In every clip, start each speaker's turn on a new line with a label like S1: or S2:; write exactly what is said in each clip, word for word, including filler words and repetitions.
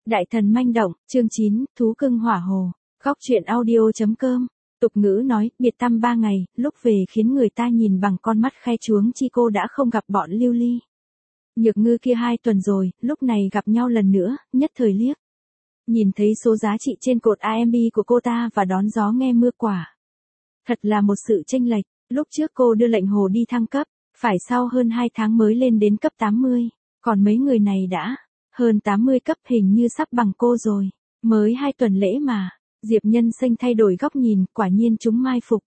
S1: Đại thần manh động, chương chín, thú cưng hỏa hồ. Góc truyện audio.com. Tục ngữ nói, biệt tăm ba ngày, lúc về khiến người ta nhìn bằng con mắt khe chuống chi cô đã không gặp bọn Lưu Ly. Nhược Ngư kia hai tuần rồi, lúc này gặp nhau lần nữa, nhất thời liếc. Nhìn thấy số giá trị trên cột a em bê của cô ta và đón gió nghe mưa quả. Thật là một sự chênh lệch, lúc trước cô đưa lệnh hồ đi thăng cấp, phải sau hơn hai tháng mới lên đến cấp tám mươi, còn mấy người này đã hơn tám mươi cấp, hình như sắp bằng cô rồi. Mới hai tuần lễ mà. Diệp Nhân Xanh thay đổi góc nhìn, quả nhiên chúng mai phục.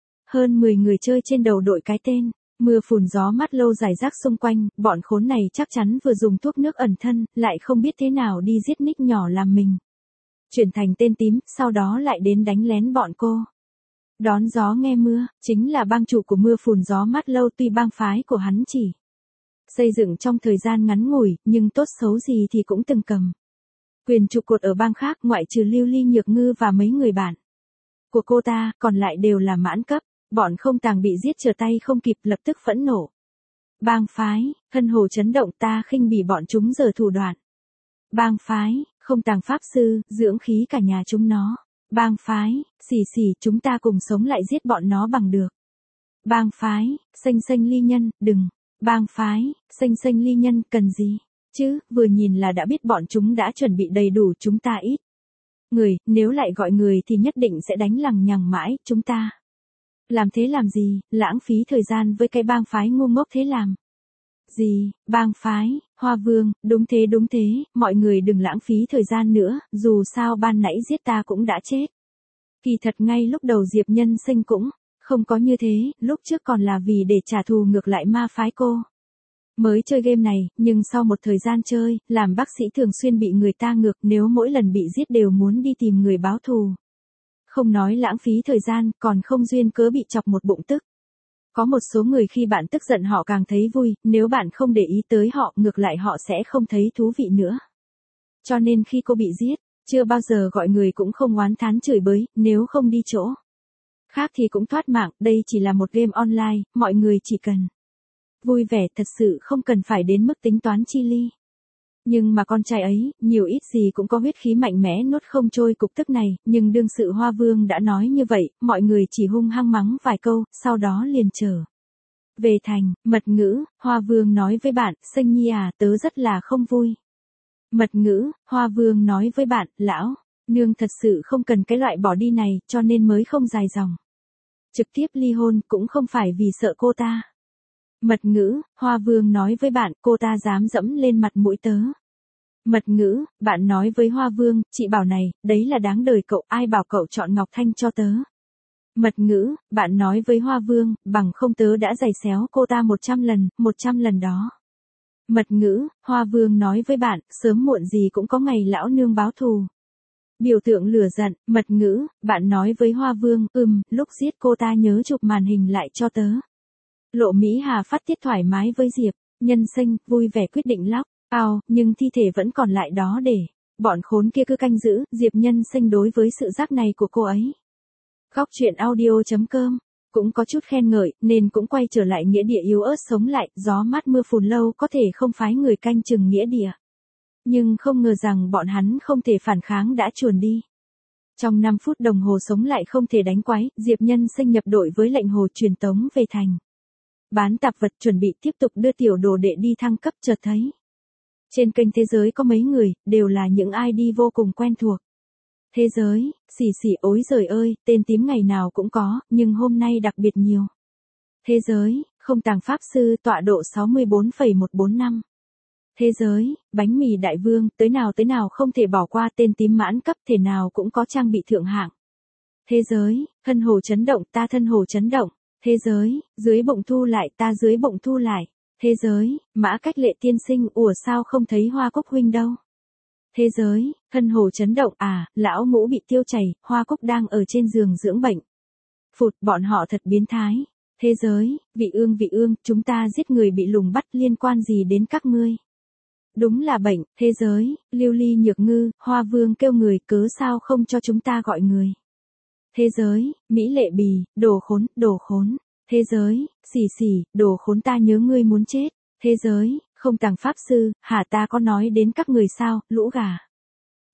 S1: Hơn mười người chơi trên đầu đội cái tên. Mưa phùn gió mát lâu rải rác xung quanh, bọn khốn này chắc chắn vừa dùng thuốc nước ẩn thân, lại không biết thế nào đi giết nick nhỏ làm mình. Chuyển thành tên tím, sau đó lại đến đánh lén bọn cô. Đón gió nghe mưa, chính là bang chủ của mưa phùn gió mát lâu, tuy bang phái của hắn chỉ xây dựng trong thời gian ngắn ngủi, nhưng tốt xấu gì thì cũng từng cầm quyền trụ cột ở bang khác, ngoại trừ Lưu Ly, Nhược Ngư và mấy người bạn của cô ta, còn lại đều là mãn cấp. Bọn không tàng bị giết trở tay không kịp, lập tức phẫn nộ. Bang phái, thân hồ chấn động, ta khinh bỉ bọn chúng giờ thủ đoạn. Bang phái, không tàng pháp sư, dưỡng khí cả nhà chúng nó. Bang phái, xì xì, chúng ta cùng sống lại giết bọn nó bằng được. Bang phái, xanh xanh ly nhân, đừng. Bang phái, xanh xanh ly nhân, cần gì? Chứ, vừa nhìn là đã biết bọn chúng đã chuẩn bị đầy đủ, chúng ta ít người, nếu lại gọi người thì nhất định sẽ đánh lằng nhằng mãi, chúng ta làm thế làm gì, lãng phí thời gian với cái bang phái ngu ngốc thế làm gì? Bang phái, Hoa Vương, đúng thế đúng thế, mọi người đừng lãng phí thời gian nữa, dù sao ban nãy giết ta cũng đã chết. Kỳ thật ngay lúc đầu Diệp Nhân Sinh cũng không có như thế, lúc trước còn là vì để trả thù ngược lại ma phái cô mới chơi game này, nhưng sau một thời gian chơi, làm bác sĩ thường xuyên bị người ta ngược, nếu mỗi lần bị giết đều muốn đi tìm người báo thù. Không nói lãng phí thời gian, còn không duyên cớ bị chọc một bụng tức. Có một số người khi bạn tức giận họ càng thấy vui, nếu bạn không để ý tới họ, ngược lại họ sẽ không thấy thú vị nữa. Cho nên khi cô bị giết, chưa bao giờ gọi người, cũng không oán thán chửi bới, nếu không đi chỗ khác thì cũng thoát mạng, đây chỉ là một game online, mọi người chỉ cần vui vẻ, thật sự không cần phải đến mức tính toán chi ly. Nhưng mà con trai ấy, nhiều ít gì cũng có huyết khí mạnh mẽ nuốt không trôi cục tức này, nhưng đương sự Hoa Vương đã nói như vậy, mọi người chỉ hung hăng mắng vài câu, sau đó liền trở về thành. Mật ngữ, Hoa Vương nói với bạn, Xanh Nhi à, tớ rất là không vui. Mật ngữ, Hoa Vương nói với bạn, lão nương thật sự không cần cái loại bỏ đi này, cho nên mới không dài dòng trực tiếp ly hôn, cũng không phải vì sợ cô ta. Mật ngữ, Hoa Vương nói với bạn, cô ta dám dẫm lên mặt mũi tớ. Mật ngữ, bạn nói với Hoa Vương, chị bảo này, đấy là đáng đời cậu, ai bảo cậu chọn Ngọc Thanh cho tớ. Mật ngữ, bạn nói với Hoa Vương, bằng không tớ đã giày xéo cô ta một trăm lần, một trăm lần đó. Mật ngữ, Hoa Vương nói với bạn, sớm muộn gì cũng có ngày lão nương báo thù. Biểu tượng lửa giận. Mật ngữ, bạn nói với Hoa Vương, ừm, lúc giết cô ta nhớ chụp màn hình lại cho tớ. Lộ Mỹ Hà phát tiết thoải mái với Diệp Nhân Sinh, vui vẻ quyết định lóc ao, nhưng thi thể vẫn còn lại đó để bọn khốn kia cứ canh giữ. Diệp Nhân Sinh đối với sự giác này của cô ấy. Góc truyện audio.com cũng có chút khen ngợi, nên cũng quay trở lại nghĩa địa yếu ớt sống lại. Gió mát mưa phùn lâu có thể không phái người canh chừng nghĩa địa, nhưng không ngờ rằng bọn hắn không thể phản kháng đã chuồn đi. Trong năm phút đồng hồ sống lại không thể đánh quái, Diệp Nhân Sinh nhập đội với lệnh hồ truyền tống về thành. Bán tạp vật chuẩn bị tiếp tục đưa tiểu đồ đệ đi thăng cấp, chợt thấy trên kênh thế giới có mấy người, đều là những i đê vô cùng quen thuộc. Thế giới, xì xì, ối giời ơi, tên tím ngày nào cũng có, nhưng hôm nay đặc biệt nhiều. Thế giới, không tàng pháp sư, tọa độ sáu mươi bốn phẩy một bốn năm. Thế giới, bánh mì đại vương, tới nào tới nào không thể bỏ qua, tên tím mãn cấp, thể nào cũng có trang bị thượng hạng. Thế giới, thân hồ chấn động, ta thân hồ chấn động. Thế giới, dưới bụng thu lại, ta dưới bụng thu lại. Thế giới, Mã Cách Lệ tiên sinh, ủa sao không thấy Hoa Cúc huynh đâu. Thế giới, thân hồ chấn động, à, lão ngũ bị tiêu chảy, Hoa Cúc đang ở trên giường dưỡng bệnh. Phụt, bọn họ thật biến thái. Thế giới, vị ương vị ương, chúng ta giết người bị lùng bắt, liên quan gì đến các ngươi? Đúng là bệnh. Thế giới, Lưu Ly, Nhược Ngư, Hoa Vương kêu người, cớ sao không cho chúng ta gọi người? Thế giới, Mỹ Lệ Bì, đồ khốn, đồ khốn. Thế giới, xì xì, đồ khốn, ta nhớ ngươi muốn chết. Thế giới, không tàng pháp sư, hả, ta có nói đến các người sao, lũ gà.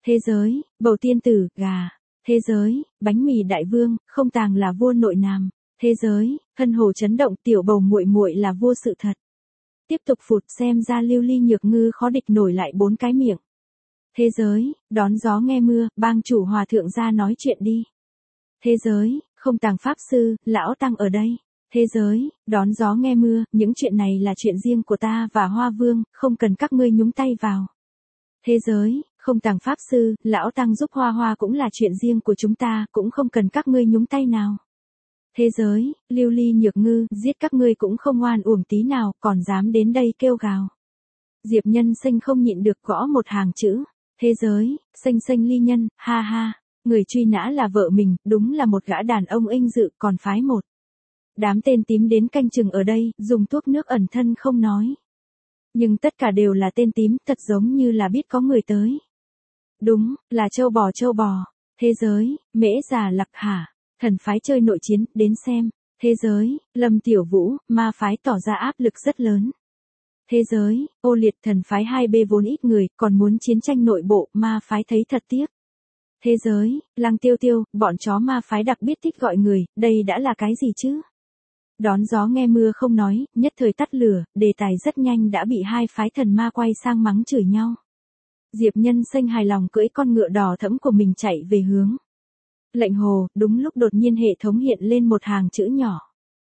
S1: Thế giới, bầu tiên tử, gà. Thế giới, bánh mì đại vương, không tàng là vua nội nam. Thế giới, hân hồ chấn động, tiểu bầu muội muội là vua sự thật. Tiếp tục phụt, xem ra Lưu Ly Nhược Ngư khó địch nổi lại bốn cái miệng. Thế giới, đón gió nghe mưa, bang chủ hòa thượng ra nói chuyện đi. Thế giới, không tàng pháp sư, lão tăng ở đây. Thế giới, đón gió nghe mưa, những chuyện này là chuyện riêng của ta và Hoa Vương, không cần các ngươi nhúng tay vào. Thế giới, không tàng pháp sư, lão tăng giúp Hoa Hoa cũng là chuyện riêng của chúng ta, cũng không cần các ngươi nhúng tay nào. Thế giới, Lưu Ly Nhược Ngư, giết các ngươi cũng không oan uổng tí nào, còn dám đến đây kêu gào. Diệp Nhân Sinh không nhịn được gõ một hàng chữ. Thế giới, xanh xanh ly nhân, ha ha, người truy nã là vợ mình, đúng là một gã đàn ông inh dự, còn phái một. Đám tên tím đến canh chừng ở đây, dùng thuốc nước ẩn thân không nói. Nhưng tất cả đều là tên tím, thật giống như là biết có người tới. Đúng, là châu bò châu bò. Thế giới, mễ già lạc hả, thần phái chơi nội chiến, đến xem. Thế giới, Lâm Tiểu Vũ, ma phái tỏ ra áp lực rất lớn. Thế giới, ô liệt thần phái hai B vốn ít người, còn muốn chiến tranh nội bộ, ma phái thấy thật tiếc. Thế giới, Lăng Tiêu Tiêu, bọn chó ma phái đặc biệt thích gọi người, đây đã là cái gì chứ? Đón gió nghe mưa không nói, nhất thời tắt lửa, đề tài rất nhanh đã bị hai phái thần ma quay sang mắng chửi nhau. Diệp Nhân Sinh hài lòng cưỡi con ngựa đỏ thẫm của mình chạy về hướng Lệnh Hồ, đúng lúc đột nhiên hệ thống hiện lên một hàng chữ nhỏ.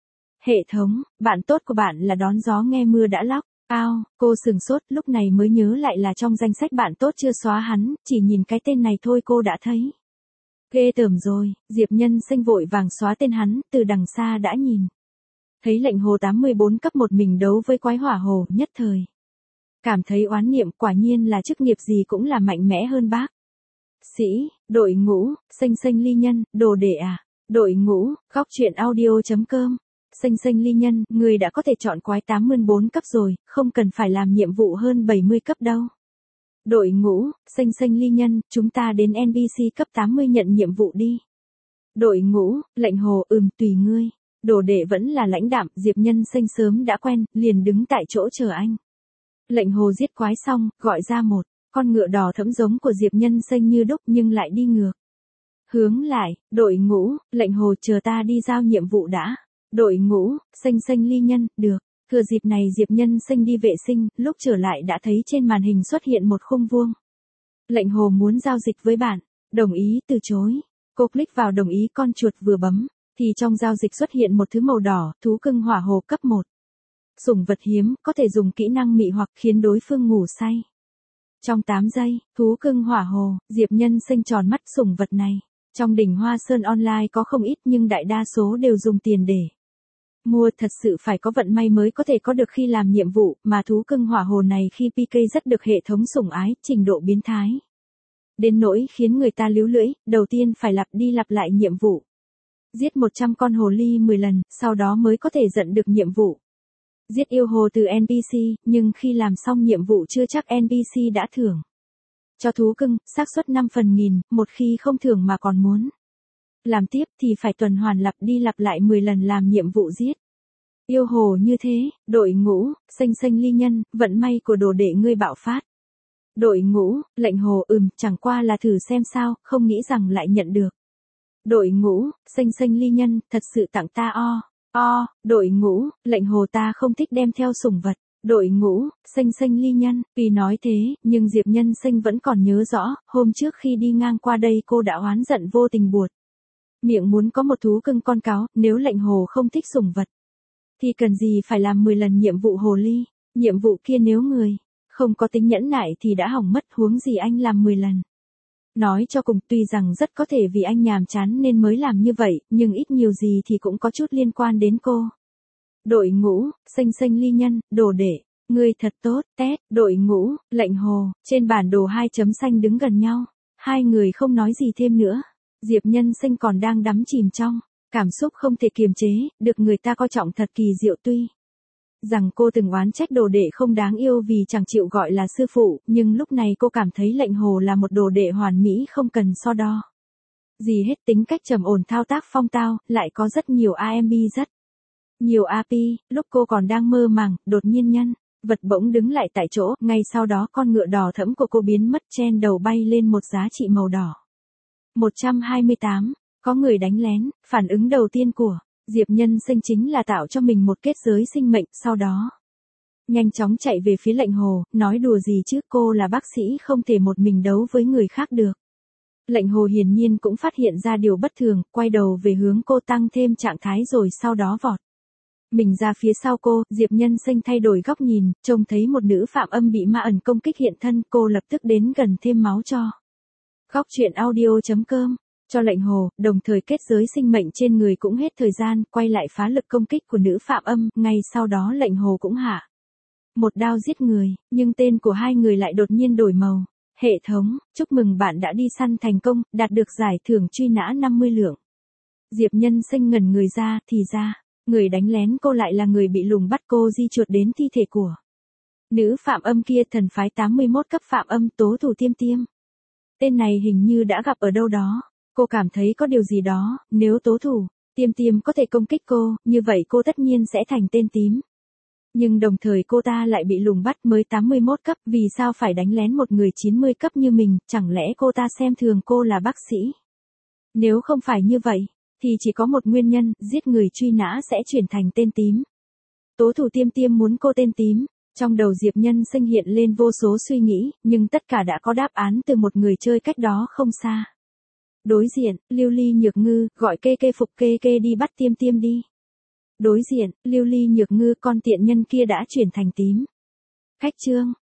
S1: Hệ thống, bạn tốt của bạn là đón gió nghe mưa đã lóc. Ao, cô sừng sốt, lúc này mới nhớ lại là trong danh sách bạn tốt chưa xóa hắn, chỉ nhìn cái tên này thôi cô đã thấy. Ghê tởm rồi, Diệp Nhân Sinh vội vàng xóa tên hắn, từ đằng xa đã nhìn. Thấy Lệnh Hồ tám mươi bốn cấp một mình đấu với quái hỏa hồ, nhất thời. Cảm thấy oán niệm, quả nhiên là chức nghiệp gì cũng là mạnh mẽ hơn bác. Sĩ, đội ngũ, xanh xanh ly nhân, đồ đệ à, đội ngũ, góc truyện audio chấm com. Xanh xanh ly nhân, người đã có thể chọn quái tám mươi bốn cấp rồi, không cần phải làm nhiệm vụ hơn bảy mươi cấp đâu. Đội ngũ, xanh xanh ly nhân, chúng ta đến en pê xê cấp tám mươi nhận nhiệm vụ đi. Đội ngũ, Lệnh Hồ, ừm tùy ngươi. Đồ đệ vẫn là lãnh đạm, Diệp Nhân Sinh sớm đã quen, liền đứng tại chỗ chờ anh. Lệnh Hồ giết quái xong, gọi ra một con ngựa đỏ thẫm giống của Diệp Nhân Sinh như đúc nhưng lại đi ngược. Hướng lại, đội ngũ, Lệnh Hồ chờ ta đi giao nhiệm vụ đã. Đội ngũ, xanh xanh ly nhân, được. Thừa dịp này Diệp Nhân Sinh đi vệ sinh, lúc trở lại đã thấy trên màn hình xuất hiện một khung vuông. Lệnh Hồ muốn giao dịch với bạn, đồng ý từ chối. Cô click vào đồng ý con chuột vừa bấm, thì trong giao dịch xuất hiện một thứ màu đỏ, thú cưng hỏa hồ cấp một. Sủng vật hiếm, có thể dùng kỹ năng mị hoặc khiến đối phương ngủ say. Trong tám giây, thú cưng hỏa hồ, Diệp Nhân Sinh tròn mắt sủng vật này. Trong đỉnh Hoa Sơn online có không ít nhưng đại đa số đều dùng tiền để mua, thật sự phải có vận may mới có thể có được khi làm nhiệm vụ, mà thú cưng hỏa hồ này khi pê ca rất được hệ thống sủng ái, trình độ biến thái. Đến nỗi khiến người ta líu lưỡi, đầu tiên phải lặp đi lặp lại nhiệm vụ. Giết một trăm con hồ ly mười lần, sau đó mới có thể nhận được nhiệm vụ. Giết yêu hồ từ en pê xê, nhưng khi làm xong nhiệm vụ chưa chắc en pê xê đã thưởng. Cho thú cưng, xác suất năm phần nghìn, một khi không thưởng mà còn muốn làm tiếp thì phải tuần hoàn lặp đi lặp lại mười lần làm nhiệm vụ giết yêu hồ như thế. Đội ngũ, xanh xanh ly nhân, vận may của đồ đệ ngươi bạo phát. Đội ngũ, Lệnh Hồ, ừm, chẳng qua là thử xem sao, không nghĩ rằng lại nhận được. Đội ngũ, xanh xanh ly nhân, thật sự tặng ta o, o, đội ngũ, Lệnh Hồ ta không thích đem theo sủng vật. Đội ngũ, xanh xanh ly nhân, vì nói thế, nhưng Diệp Nhân Sinh vẫn còn nhớ rõ, hôm trước khi đi ngang qua đây cô đã oán giận vô tình buột miệng muốn có một thú cưng con cáo, nếu Lệnh Hồ không thích sủng vật. Thì cần gì phải làm mười lần nhiệm vụ hồ ly, nhiệm vụ kia nếu người không có tính nhẫn nại thì đã hỏng mất, huống gì anh làm mười lần. Nói cho cùng, tuy rằng rất có thể vì anh nhàm chán nên mới làm như vậy, nhưng ít nhiều gì thì cũng có chút liên quan đến cô. Đội ngũ, xanh xanh ly nhân, đồ đệ, người thật tốt, tét, đội ngũ, Lệnh Hồ, trên bản đồ hai chấm xanh đứng gần nhau. Hai người không nói gì thêm nữa. Diệp Nhân Sinh còn đang đắm chìm trong cảm xúc không thể kiềm chế, được người ta coi trọng thật kỳ diệu. Tuy rằng cô từng oán trách đồ đệ không đáng yêu vì chẳng chịu gọi là sư phụ, nhưng lúc này cô cảm thấy Lệnh Hồ là một đồ đệ hoàn mỹ không cần so đo gì hết, tính cách trầm ổn, thao tác phong tao, lại có rất nhiều a em bê rất nhiều a pê. Lúc cô còn đang mơ màng, đột nhiên nhân Vật bỗng đứng lại tại chỗ, ngay sau đó con ngựa đỏ thẫm của cô biến mất chen đầu bay lên một giá trị màu đỏ. một trăm hai mươi tám. Có người đánh lén, phản ứng đầu tiên của Diệp Nhân Sinh chính là tạo cho mình một kết giới sinh mệnh, sau đó nhanh chóng chạy về phía Lệnh Hồ, nói đùa gì chứ, cô là bác sĩ không thể một mình đấu với người khác được. Lệnh Hồ hiển nhiên cũng phát hiện ra điều bất thường, quay đầu về hướng cô tăng thêm trạng thái rồi sau đó vọt mình ra phía sau cô. Diệp Nhân Sinh thay đổi góc nhìn, trông thấy một nữ phạm âm bị ma ẩn công kích hiện thân, cô lập tức đến gần thêm máu cho Góc truyện audio chấm com cho Lệnh Hồ, đồng thời kết giới sinh mệnh trên người cũng hết thời gian, quay lại phá lực công kích của nữ phạm âm, ngay sau đó Lệnh Hồ cũng hạ một đao giết người, nhưng tên của hai người lại đột nhiên đổi màu. Hệ thống, chúc mừng bạn đã đi săn thành công, đạt được giải thưởng truy nã năm mươi lượng. Diệp Nhân Sinh ngẩn người ra, thì ra, người đánh lén cô lại là người bị lùng bắt cô di chuột đến thi thể của nữ phạm âm kia, thần phái tám mươi mốt cấp phạm âm Tố Thủ Tiêm Tiêm. Tên này hình như đã gặp ở đâu đó. Cô cảm thấy có điều gì đó, nếu Tố Thủ Tiêm Tiêm có thể công kích cô, như vậy cô tất nhiên sẽ thành tên tím. Nhưng đồng thời cô ta lại bị lùng bắt mới tám mươi mốt cấp, vì sao phải đánh lén một người chín mươi cấp như mình, chẳng lẽ cô ta xem thường cô là bác sĩ? Nếu không phải như vậy, thì chỉ có một nguyên nhân, giết người truy nã sẽ chuyển thành tên tím. Tố Thủ Tiêm Tiêm muốn cô tên tím. Trong đầu Diệp Nhân Sinh hiện lên vô số suy nghĩ, nhưng tất cả đã có đáp án từ một người chơi cách đó không xa. Đối diện, Lưu Ly Nhược Ngư, gọi kê kê phục kê kê đi bắt Tiêm Tiêm đi. Đối diện, Lưu Ly Nhược Ngư, con tiện nhân kia đã chuyển thành tím. Cách chương